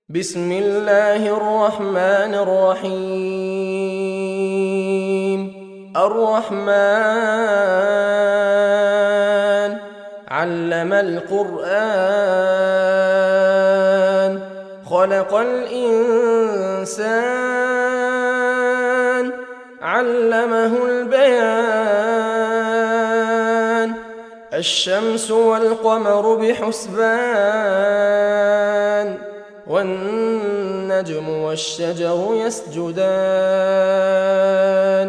بسم الله الرحمن الرحيم. الرحمن علم القرآن خلق الإنسان علمه البيان الشمس والقمر بحسبان والنجم والشجر يسجدان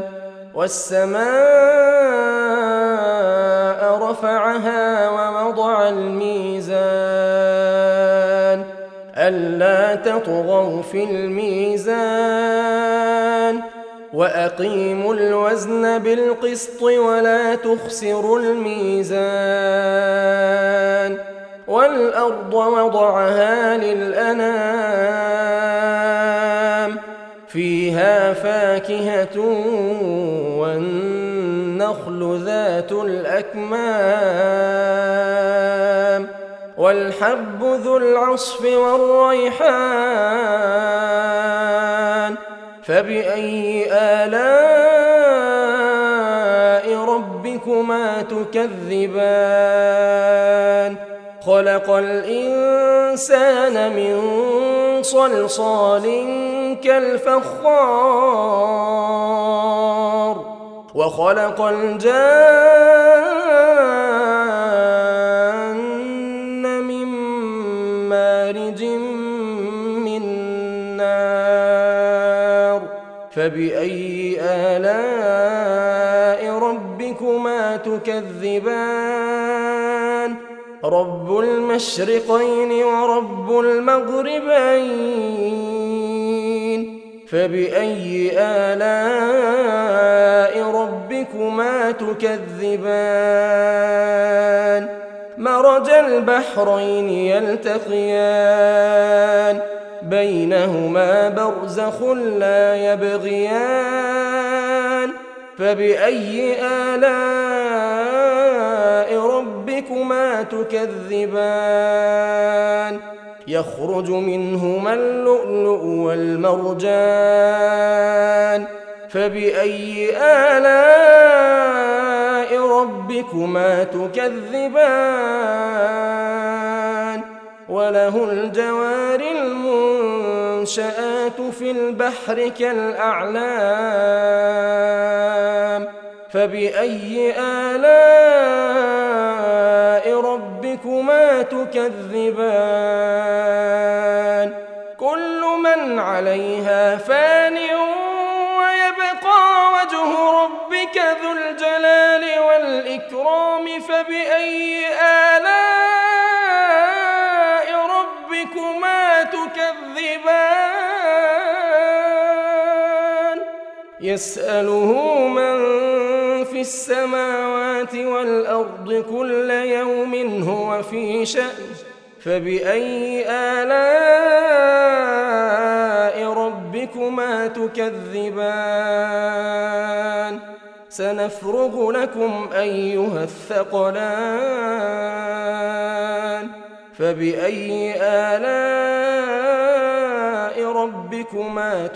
والسماء رفعها ووضع الميزان ألا تطغوا في الميزان وأقيموا الوزن بالقسط ولا تخسروا الميزان والأرض وضعها للأنام فيها فاكهة والنخل ذات الأكمام والحب ذو العصف والريحان فبأي آلاء ربكما تكذبان خلق الإنسان من صلصال كالفخار وخلق الجان من مارج من نار فبأي آلاء ربكما تكذبان رب المشرقين ورب المغربين فبأي آلاء ربكما تكذبان مرج البحرين يلتقيان بينهما برزخ لا يبغيان فبأي آلاء ربكما تكذبان يخرج منهما اللؤلؤ والمرجان فبأي آلاء ربكما تكذبان وله الجوار المنشآت في البحر كالأعلام فبأي آلاء ربكما تكذبان كل من عليها فان ويبقى وجه ربك ذو الجلال والإكرام فبأي آلاء ربكما تكذبان يسأله من في السماوات والأرض كل يوم هو في شأن فبأي آلاء ربكما تكذبان سنفرغ لكم أيها الثقلان فبأي آلاء ربكما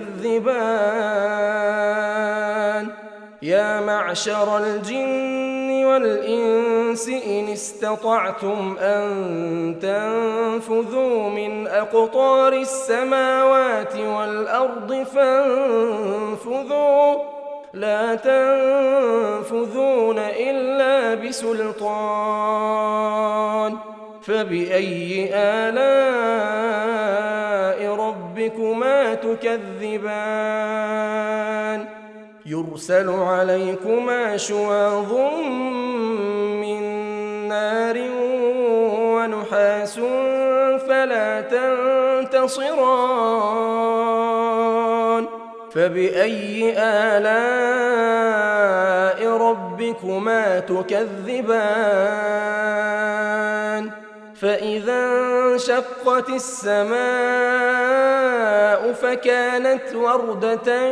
تكذبان يا معشر الجن والإنس إن استطعتم أن تنفذوا من أقطار السماوات والأرض فانفذوا لا تنفذون إلا بسلطان فبأي آلاء ربكما تكذبان يرسل عليكما شواظ من نار ونحاس فلا تنتصران فبأي آلاء ربكما تكذبان فإذا انشقت السماء فكانت وردة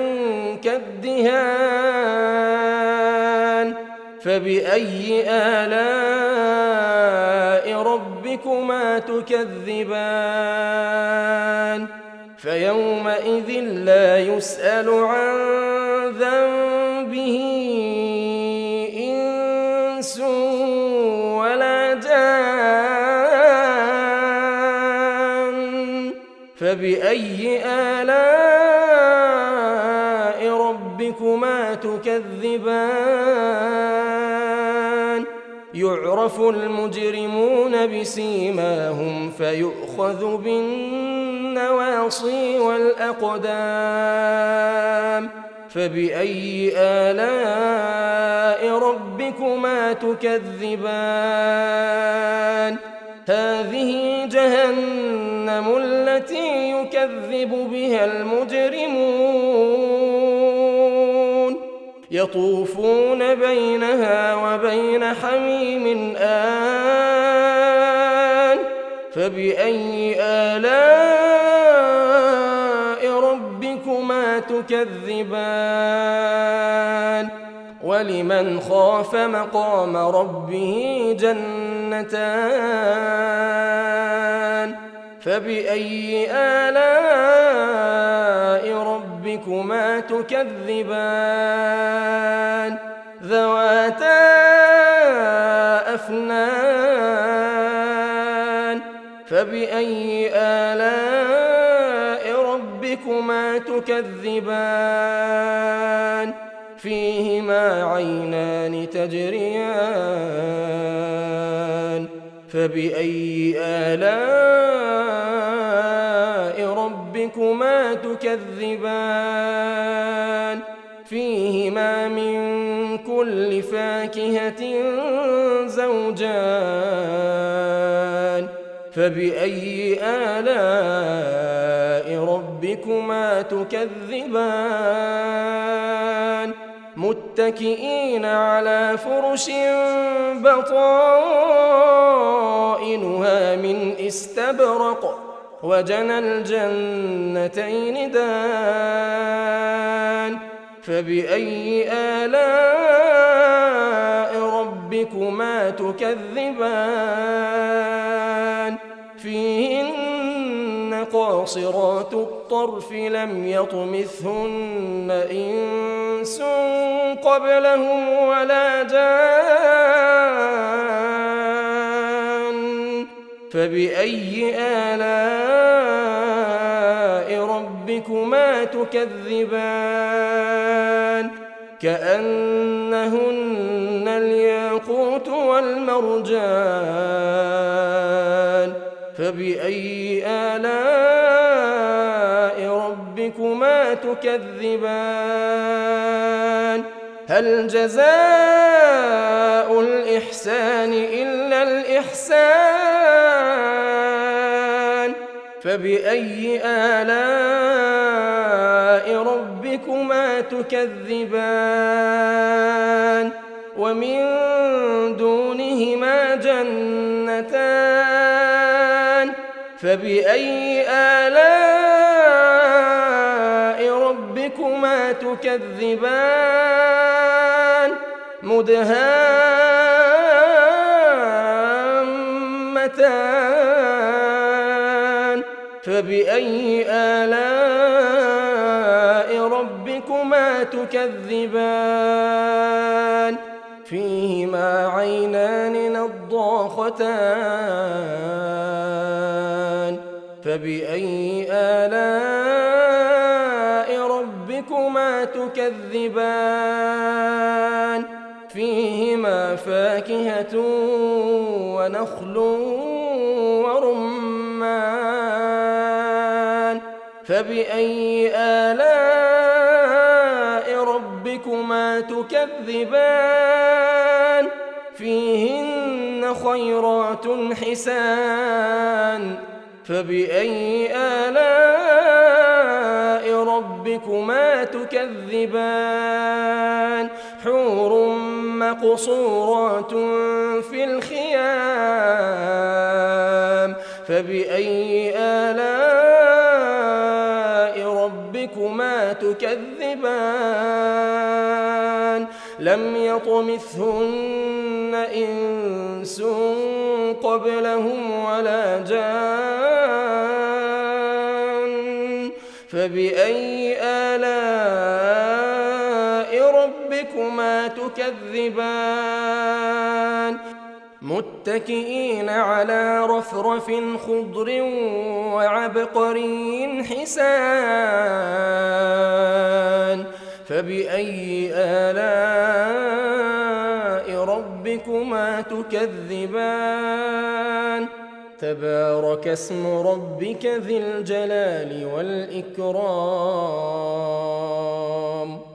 كالدهان فبأي آلاء ربكما تكذبان فيومئذ لا يسأل عن ذنبه إنس ولا جان فبأي آلاء ربكما تكذبان يعرف المجرمون بسيماهم فيؤخذ بالنواصي والأقدام فبأي آلاء ربكما تكذبان هذه جهنم التي يكذب بها المجرمون يطوفون بينها وبين حميم آن فبأي آلاء ربكما تكذبان ولمن خاف مقام ربه جنتان فبأي آلاء ربكما تكذبان ذواتا أفنان فبأي آلاء ربكما تكذبان فيهما عينان تجريان فبأي آلاء ربكما تكذبان فيهما من كل فاكهة زوجان فبأي آلاء ربكما تكذبان متكئين على فرش بطائنها من استبرق وجنى الجنتين دان فبأي آلاء ربكما تكذبان فيهن قاصرات الطرف لم يطمثهن إنس قبلهم ولا جان فبأي آلاء ربكما تكذبان كأنهن الياقوت والمرجان فبأي آلاء ربكما تكذبان هل جزاء الإحسان إلا الإحسان فبأي آلاء ربكما تكذبان ومن دونهما جنتان فبأي آلاء ربكما تكذبان مدهامتان فبأي آلاء ربكما تكذبان فيهما عينان نضاختان فبأي آلاء ربكما تكذبان فيهما فاكهة ونخل ورمان فبأي آلاء ربكما تكذبان فيهن خيرات حسان فبأي آلاء ربكما تكذبان حور مقصورات في الخيام فبأي آلاء ربكما تكذبان لم يطمثهن إنس قبلهم ولا جان فبأي آلاء ربكما تكذبان متكئين على رفرف خضر وعبقري حسان فبأي آلاء ربكما تكذبان تبارك اسم ربك ذي الجلال والإكرام